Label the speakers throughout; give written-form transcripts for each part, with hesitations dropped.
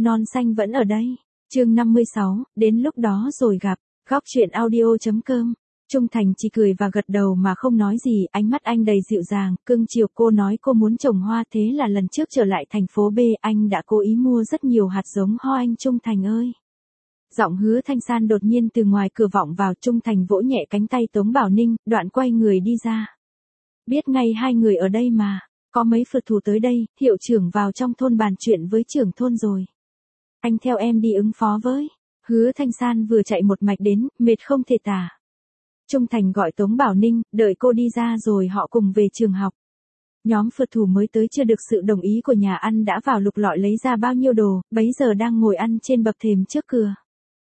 Speaker 1: non xanh vẫn ở đây. Chương 56, đến lúc đó rồi gặp. Góc truyện audio.com. Trung Thành chỉ cười và gật đầu mà không nói gì, ánh mắt anh đầy dịu dàng, cưng chiều. Cô nói cô muốn trồng hoa, thế là lần trước trở lại thành phố B, anh đã cố ý mua rất nhiều hạt giống hoa. Anh Trung Thành ơi. Giọng Hứa Thanh San đột nhiên từ ngoài cửa vọng vào. Trung Thành vỗ nhẹ cánh tay Tống Bảo Ninh, đoạn quay người đi ra. Biết ngay hai người ở đây mà, có mấy phượt thủ tới đây, hiệu trưởng vào trong thôn bàn chuyện với trưởng thôn rồi. Anh theo em đi ứng phó với. Hứa Thanh San vừa chạy một mạch đến, mệt không thể tả. Trung Thành gọi Tống Bảo Ninh, đợi cô đi ra rồi họ cùng về trường học. Nhóm phượt thủ mới tới chưa được sự đồng ý của nhà ăn đã vào lục lọi lấy ra bao nhiêu đồ, bấy giờ đang ngồi ăn trên bậc thềm trước cửa.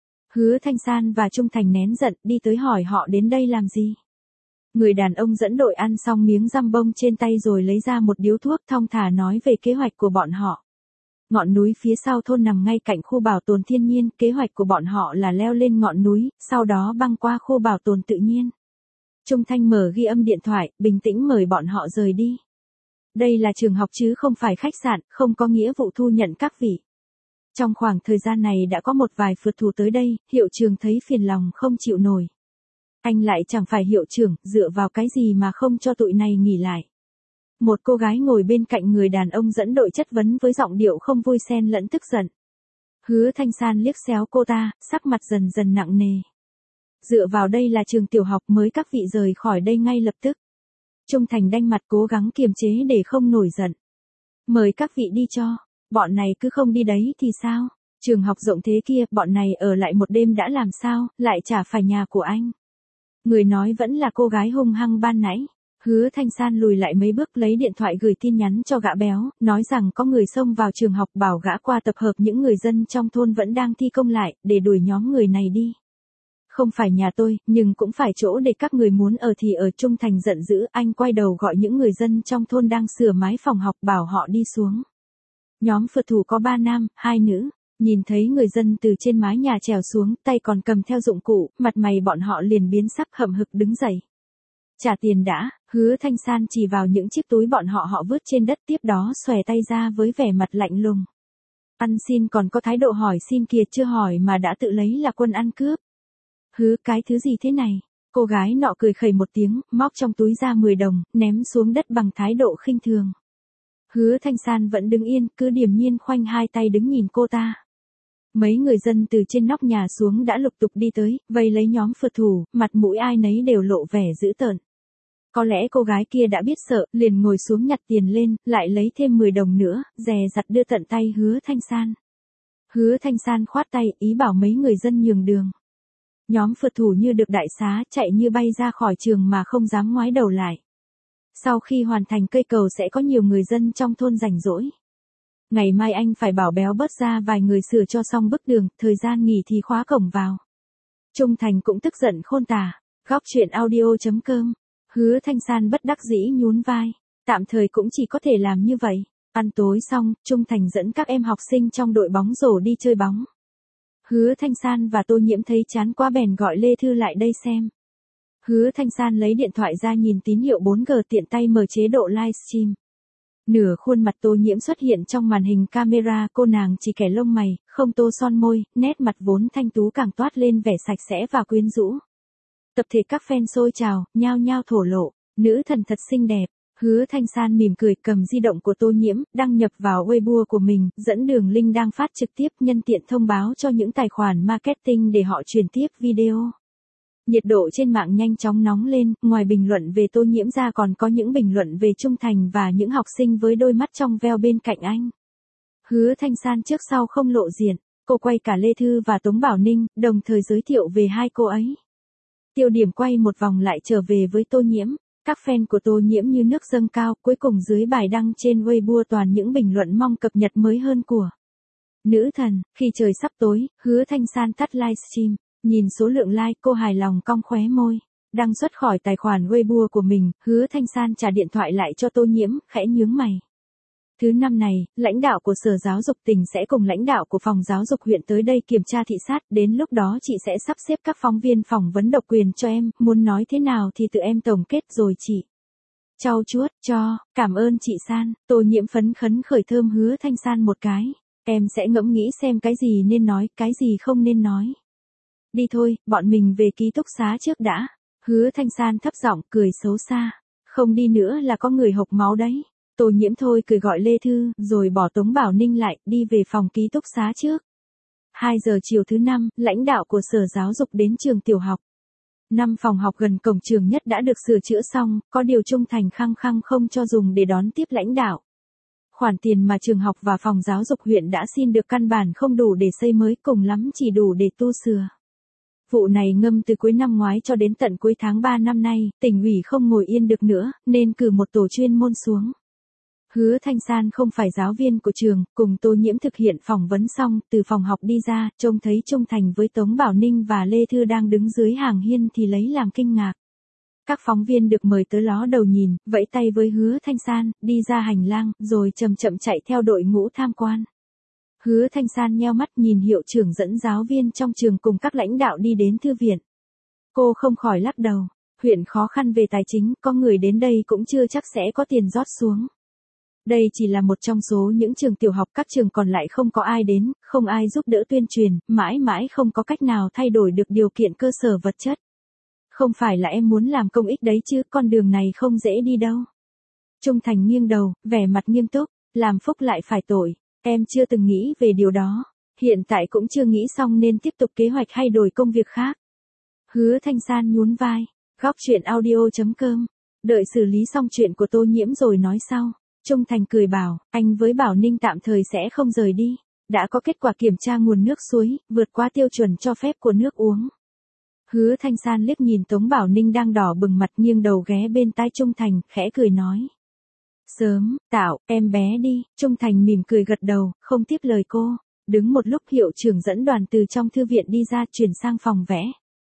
Speaker 1: Hứa Thanh San và Trung Thành nén giận đi tới hỏi họ đến đây làm gì. Người đàn ông dẫn đội ăn xong miếng răm bông trên tay rồi lấy ra một điếu thuốc, thong thả nói về kế hoạch của bọn họ. Ngọn núi phía sau thôn nằm ngay cạnh khu bảo tồn thiên nhiên, kế hoạch của bọn họ là leo lên ngọn núi, sau đó băng qua khu bảo tồn tự nhiên. Trung Thanh mở ghi âm điện thoại, bình tĩnh mời bọn họ rời đi. Đây là trường học chứ không phải khách sạn, không có nghĩa vụ thu nhận các vị. Trong khoảng thời gian này đã có một vài phượt thủ tới đây, hiệu trưởng thấy phiền lòng không chịu nổi. Anh lại chẳng phải hiệu trưởng, dựa vào cái gì mà không cho tụi này nghỉ lại. Một cô gái ngồi bên cạnh người đàn ông dẫn đội chất vấn với giọng điệu không vui xen lẫn tức giận. Hứa Thanh San liếc xéo cô ta, sắc mặt dần dần nặng nề. Dựa vào đây là trường tiểu học mới, các vị rời khỏi đây ngay lập tức. Trung Thành đanh mặt cố gắng kiềm chế để không nổi giận. Mời các vị đi cho, bọn này cứ không đi đấy thì sao? Trường học rộng thế kia, bọn này ở lại một đêm đã làm sao, lại chả phải nhà của anh. Người nói vẫn là cô gái hung hăng ban nãy. Hứa Thanh San lùi lại mấy bước lấy điện thoại gửi tin nhắn cho gã béo, nói rằng có người xông vào trường học, bảo gã qua tập hợp những người dân trong thôn vẫn đang thi công lại, để đuổi nhóm người này đi. Không phải nhà tôi, nhưng cũng phải chỗ để các người muốn ở thì ở. Trung Thành giận dữ, anh quay đầu gọi những người dân trong thôn đang sửa mái phòng học bảo họ đi xuống. Nhóm phượt thủ có 3 nam, 2 nữ. Nhìn thấy người dân từ trên mái nhà trèo xuống, tay còn cầm theo dụng cụ, mặt mày bọn họ liền biến sắc, hậm hực đứng dậy. Trả tiền đã. Hứa Thanh San chỉ vào những chiếc túi bọn họ vứt trên đất, tiếp đó xòe tay ra với vẻ mặt lạnh lùng. Ăn xin còn có thái độ hỏi xin kìa, chưa hỏi mà đã tự lấy là quân ăn cướp. Hứ, cái thứ gì thế này? Cô gái nọ cười khẩy một tiếng, móc trong túi ra 10 đồng, ném xuống đất bằng thái độ khinh thường. Hứa Thanh San vẫn đứng yên, cứ điềm nhiên khoanh hai tay đứng nhìn cô ta. Mấy người dân từ trên nóc nhà xuống đã lục tục đi tới, vây lấy nhóm phượt thủ, mặt mũi ai nấy đều lộ vẻ dữ tợn. Có lẽ cô gái kia đã biết sợ, liền ngồi xuống nhặt tiền lên, lại lấy thêm 10 đồng nữa, dè dặt đưa tận tay Hứa Thanh San. Hứa Thanh San khoát tay, ý bảo mấy người dân nhường đường. Nhóm phượt thủ như được đại xá, chạy như bay ra khỏi trường mà không dám ngoái đầu lại. Sau khi hoàn thành cây cầu sẽ có nhiều người dân trong thôn rảnh rỗi. Ngày mai anh phải bảo béo bớt ra vài người sửa cho xong bức đường, thời gian nghỉ thì khóa cổng vào. Trung Thành cũng tức giận khôn tả. Góc truyện audio.com. Hứa Thanh San bất đắc dĩ nhún vai. Tạm thời cũng chỉ có thể làm như vậy. Ăn tối xong, Trung Thành dẫn các em học sinh trong đội bóng rổ đi chơi bóng. Hứa Thanh San và Tô Nhiễm thấy chán quá bèn gọi Lê Thư lại đây xem. Hứa Thanh San lấy điện thoại ra nhìn tín hiệu 4G, tiện tay mở chế độ livestream. Nửa khuôn mặt Tô Nhiễm xuất hiện trong màn hình camera, cô nàng chỉ kẻ lông mày, không tô son môi, nét mặt vốn thanh tú càng toát lên vẻ sạch sẽ và quyến rũ. Tập thể các fan xôi trào, nhao nhao thổ lộ, nữ thần thật xinh đẹp. Hứa Thanh San mỉm cười cầm di động của Tô Nhiễm, đăng nhập vào Weibo của mình, dẫn đường link đang phát trực tiếp, nhân tiện thông báo cho những tài khoản marketing để họ truyền tiếp video. Nhiệt độ trên mạng nhanh chóng nóng lên, ngoài bình luận về Tô Nhiễm ra còn có những bình luận về Trung Thành và những học sinh với đôi mắt trong veo bên cạnh anh. Hứa Thanh San trước sau không lộ diện, cô quay cả Lê Thư và Tống Bảo Ninh, đồng thời giới thiệu về hai cô ấy. Tiêu điểm quay một vòng lại trở về với Tô Nhiễm. Các fan của Tô Nhiễm như nước dâng cao, cuối cùng dưới bài đăng trên Weibo toàn những bình luận mong cập nhật mới hơn của nữ thần. Khi trời sắp tối, Hứa Thanh San tắt livestream, nhìn số lượng like, cô hài lòng cong khóe môi. Đăng xuất khỏi tài khoản Weibo của mình, Hứa Thanh San trả điện thoại lại cho Tô Nhiễm, khẽ nhướng mày. Thứ năm này, lãnh đạo của Sở Giáo dục tỉnh sẽ cùng lãnh đạo của Phòng Giáo dục huyện tới đây kiểm tra thị sát, đến lúc đó chị sẽ sắp xếp các phóng viên phỏng vấn độc quyền cho em, muốn nói thế nào thì tự em tổng kết rồi chị. Trau chuốt, cảm ơn chị San. Tô Nhiễm phấn khấn khởi thơm Hứa Thanh San một cái. Em sẽ ngẫm nghĩ xem cái gì nên nói, cái gì không nên nói. Đi thôi, bọn mình về ký túc xá trước đã. Hứa Thanh San thấp giọng cười xấu xa. Không đi nữa là có người hộc máu đấy. Tô Nhiễm thôi cười gọi Lê Thư, rồi bỏ Tống Bảo Ninh lại, đi về phòng ký túc xá trước. 2 giờ chiều thứ 5, lãnh đạo của Sở Giáo dục đến trường tiểu học. 5 phòng học gần cổng trường nhất đã được sửa chữa xong, có điều Trung Thành khăng khăng không cho dùng để đón tiếp lãnh đạo. Khoản tiền mà trường học và phòng giáo dục huyện đã xin được căn bản không đủ để xây mới, cùng lắm chỉ đủ để tu sửa. Vụ này ngâm từ cuối năm ngoái cho đến tận cuối tháng 3 năm nay, tỉnh ủy không ngồi yên được nữa, nên cử một tổ chuyên môn xuống. Hứa Thanh San không phải giáo viên của trường, cùng Tô Nhiễm thực hiện phỏng vấn xong, từ phòng học đi ra, trông thấy Trung Thành với Tống Bảo Ninh và Lê Thư đang đứng dưới hàng hiên thì lấy làm kinh ngạc. Các phóng viên được mời tới ló đầu nhìn, vẫy tay với Hứa Thanh San, đi ra hành lang, rồi chậm chậm chạy theo đội ngũ tham quan. Hứa Thanh San nheo mắt nhìn hiệu trưởng dẫn giáo viên trong trường cùng các lãnh đạo đi đến thư viện. Cô không khỏi lắc đầu, huyện khó khăn về tài chính, có người đến đây cũng chưa chắc sẽ có tiền rót xuống. Đây chỉ là một trong số những trường tiểu học, các trường còn lại không có ai đến, không ai giúp đỡ tuyên truyền, mãi mãi không có cách nào thay đổi được điều kiện cơ sở vật chất. Không phải là em muốn làm công ích đấy chứ, con đường này không dễ đi đâu. Trung Thành nghiêng đầu, vẻ mặt nghiêm túc, làm phúc lại phải tội, em chưa từng nghĩ về điều đó, hiện tại cũng chưa nghĩ xong nên tiếp tục kế hoạch hay đổi công việc khác. Hứa Thanh San nhún vai, góc chuyện audio.com, đợi xử lý xong chuyện của Tô Nhiễm rồi nói sau. Trung Thành cười bảo, anh với Bảo Ninh tạm thời sẽ không rời đi, đã có kết quả kiểm tra nguồn nước suối, vượt quá tiêu chuẩn cho phép của nước uống. Hứa Thanh San liếc nhìn Tống Bảo Ninh đang đỏ bừng mặt, nghiêng đầu ghé bên tai Trung Thành, khẽ cười nói. Sớm, Tạo, em bé đi. Trung Thành mỉm cười gật đầu, không tiếp lời cô. Đứng một lúc hiệu trưởng dẫn đoàn từ trong thư viện đi ra, chuyển sang phòng vẽ.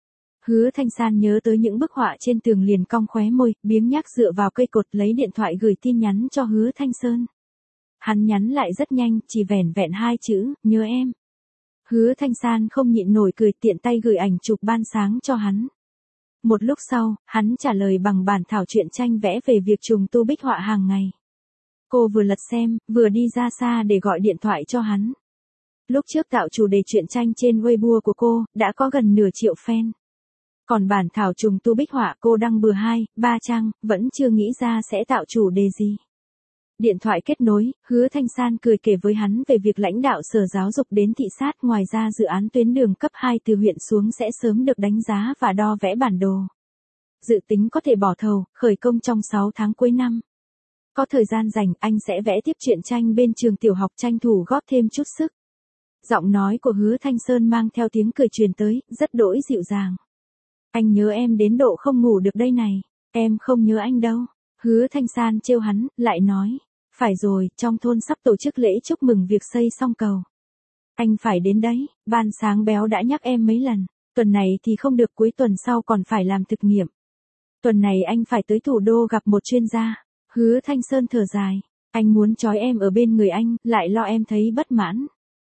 Speaker 1: Hứa Thanh San nhớ tới những bức họa trên tường liền cong khóe môi, biếng nhác dựa vào cây cột lấy điện thoại gửi tin nhắn cho Hứa Thanh Sơn. Hắn nhắn lại rất nhanh, chỉ vẻn vẹn 2 chữ, nhớ em. Hứa Thanh San không nhịn nổi cười, tiện tay gửi ảnh chụp ban sáng cho hắn. Một lúc sau, hắn trả lời bằng bản thảo truyện tranh vẽ về việc trùng tu bích họa hàng ngày. Cô vừa lật xem, vừa đi ra xa để gọi điện thoại cho hắn. Lúc trước tạo chủ đề truyện tranh trên Weibo của cô, đã có gần nửa triệu fan. Còn bản thảo trùng tu bích họa cô đăng bừa 2, 3 trang, vẫn chưa nghĩ ra sẽ tạo chủ đề gì. Điện thoại kết nối, Hứa Thanh San cười kể với hắn về việc lãnh đạo Sở Giáo dục đến thị sát, ngoài ra dự án tuyến đường cấp 2 từ huyện xuống sẽ sớm được đánh giá và đo vẽ bản đồ. Dự tính có thể bỏ thầu, khởi công trong 6 tháng cuối năm. Có thời gian rảnh, anh sẽ vẽ tiếp truyện tranh bên trường tiểu học, tranh thủ góp thêm chút sức. Giọng nói của Hứa Thanh Sơn mang theo tiếng cười truyền tới, rất đỗi dịu dàng. Anh nhớ em đến độ không ngủ được đây này. Em không nhớ anh đâu. Hứa Thanh San trêu hắn, lại nói. Phải rồi, trong thôn sắp tổ chức lễ chúc mừng việc xây xong cầu. Anh phải đến đấy, ban sáng Béo đã nhắc em mấy lần. Tuần này thì không được, cuối tuần sau còn phải làm thực nghiệm. Tuần này anh phải tới thủ đô gặp một chuyên gia. Hứa Thanh Sơn thở dài. Anh muốn trói em ở bên người anh, lại lo em thấy bất mãn.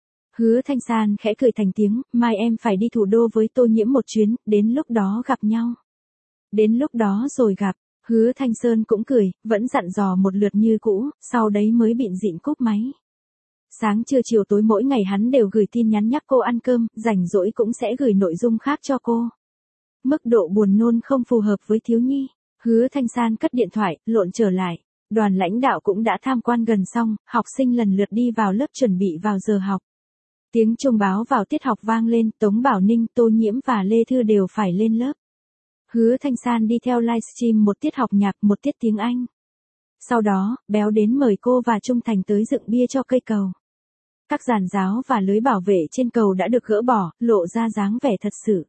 Speaker 1: Hứa Thanh San khẽ cười thành tiếng, mai em phải đi thủ đô với Tô Nhiễm một chuyến, đến lúc đó gặp nhau. Đến lúc đó rồi gặp. Hứa Thanh Sơn cũng cười, vẫn dặn dò một lượt như cũ, sau đấy mới bịn dịn cúp máy. Sáng trưa chiều tối mỗi ngày hắn đều gửi tin nhắn nhắc cô ăn cơm, rảnh rỗi cũng sẽ gửi nội dung khác cho cô. Mức độ buồn nôn không phù hợp với thiếu nhi. Hứa Thanh San cất điện thoại, lộn trở lại. Đoàn lãnh đạo cũng đã tham quan gần xong, học sinh lần lượt đi vào lớp chuẩn bị vào giờ học. Tiếng chuông báo vào tiết học vang lên, Tống Bảo Ninh, Tô Nhiễm và Lê Thư đều phải lên lớp. Hứa Thanh San đi theo livestream một tiết học nhạc, một tiết tiếng Anh. Sau đó, Béo đến mời cô và Trung Thành tới dựng bia cho cây cầu. Các giàn giáo và lưới bảo vệ trên cầu đã được gỡ bỏ, lộ ra dáng vẻ thật sự.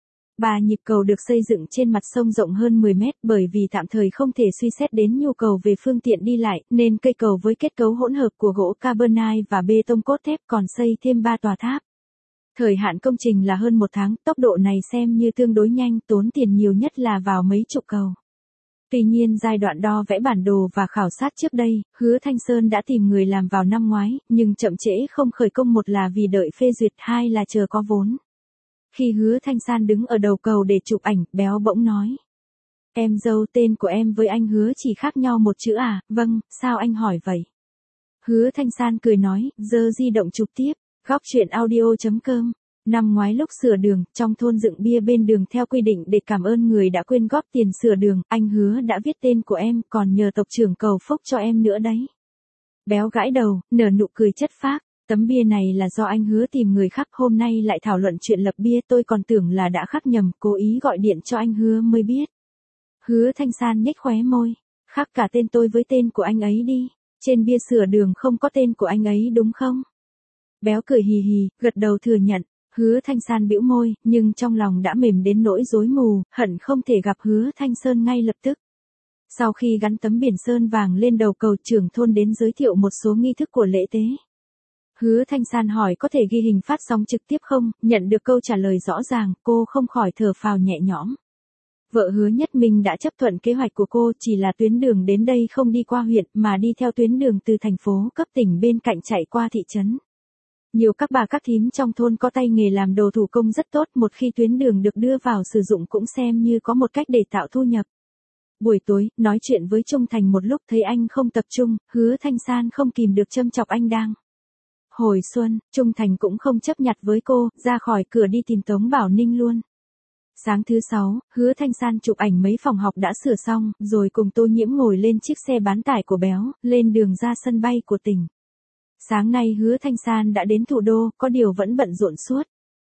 Speaker 1: 3 nhịp cầu được xây dựng trên mặt sông rộng hơn 10 mét, bởi vì tạm thời không thể suy xét đến nhu cầu về phương tiện đi lại, nên cây cầu với kết cấu hỗn hợp của gỗ carbonite và bê tông cốt thép, còn xây thêm 3 tòa tháp. Thời hạn công trình là hơn 1 tháng, tốc độ này xem như tương đối nhanh, tốn tiền nhiều nhất là vào mấy chục cầu. Tuy nhiên giai đoạn đo vẽ bản đồ và khảo sát trước đây, Hứa Thanh Sơn đã tìm người làm vào năm ngoái, nhưng chậm trễ không khởi công, một là vì đợi phê duyệt, hai là chờ có vốn. Khi Hứa Thanh San đứng ở đầu cầu để chụp ảnh, Béo bỗng nói. Em dâu, tên của em với anh Hứa chỉ khác nhau một chữ à? Vâng, sao anh hỏi vậy? Hứa Thanh San cười nói, giơ di động chụp tiếp. Góc truyện audio.com. Năm ngoái lúc sửa đường, trong thôn dựng bia bên đường theo quy định để cảm ơn người đã quyên góp tiền sửa đường, anh Hứa đã viết tên của em, còn nhờ tộc trưởng cầu phúc cho em nữa đấy. Béo gãi đầu, nở nụ cười chất phác. Tấm bia này là do anh Hứa tìm người khắc, hôm nay lại thảo luận chuyện lập bia, tôi còn tưởng là đã khắc nhầm, cố ý gọi điện cho anh Hứa mới biết. Hứa Thanh San nhếch khóe môi, khắc cả tên tôi với tên của anh ấy đi, trên bia sửa đường không có tên của anh ấy đúng không? Béo cười hì hì, gật đầu thừa nhận. Hứa Thanh San bĩu môi, nhưng trong lòng đã mềm đến nỗi rối mù, hận không thể gặp Hứa Thanh Sơn ngay lập tức. Sau khi gắn tấm biển sơn vàng lên đầu cầu, trưởng thôn đến giới thiệu một số nghi thức của lễ tế. Hứa Thanh San hỏi có thể ghi hình phát sóng trực tiếp không, nhận được câu trả lời rõ ràng, cô không khỏi thở phào nhẹ nhõm. Vợ Hứa Nhất Minh đã chấp thuận kế hoạch của cô, chỉ là tuyến đường đến đây không đi qua huyện mà đi theo tuyến đường từ thành phố cấp tỉnh bên cạnh chạy qua thị trấn. Nhiều các bà các thím trong thôn có tay nghề làm đồ thủ công rất tốt, một khi tuyến đường được đưa vào sử dụng cũng xem như có một cách để tạo thu nhập. Buổi tối, nói chuyện với Trung Thành một lúc thấy anh không tập trung, Hứa Thanh San không kìm được châm chọc anh đang hồi xuân. Trung Thành cũng không chấp nhặt với cô, ra khỏi cửa đi tìm Tống Bảo Ninh luôn. Sáng thứ 6, Hứa Thanh San chụp ảnh mấy phòng học đã sửa xong, rồi cùng Tô Nhiễm ngồi lên chiếc xe bán tải của Béo, lên đường ra sân bay của tỉnh. Sáng nay Hứa Thanh San đã đến thủ đô, có điều vẫn bận rộn suốt.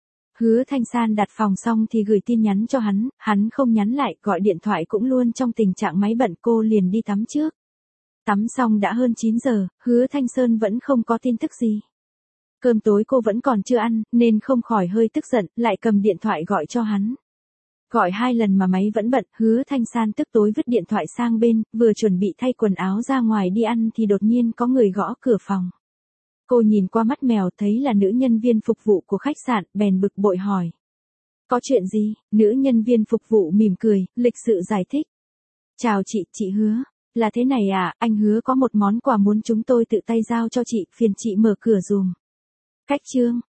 Speaker 1: Hứa Thanh San đặt phòng xong thì gửi tin nhắn cho hắn không nhắn lại, gọi điện thoại cũng luôn trong tình trạng máy bận, cô liền đi tắm trước. Tắm xong đã hơn 9 giờ, Hứa Thanh Sơn vẫn không có tin tức gì. Cơm tối cô vẫn còn chưa ăn, nên không khỏi hơi tức giận, lại cầm điện thoại gọi cho hắn. Gọi 2 lần mà máy vẫn bận, Hứa Thanh San tức tối vứt điện thoại sang bên, vừa chuẩn bị thay quần áo ra ngoài đi ăn thì đột nhiên có người gõ cửa phòng. Cô nhìn qua mắt mèo thấy là nữ nhân viên phục vụ của khách sạn, bèn bực bội hỏi. Có chuyện gì? Nữ nhân viên phục vụ mỉm cười, lịch sự giải thích. Chào chị Hứa. Là thế này à, anh Hứa có một món quà muốn chúng tôi tự tay giao cho chị, phiền chị mở cửa dùm. Khách trương,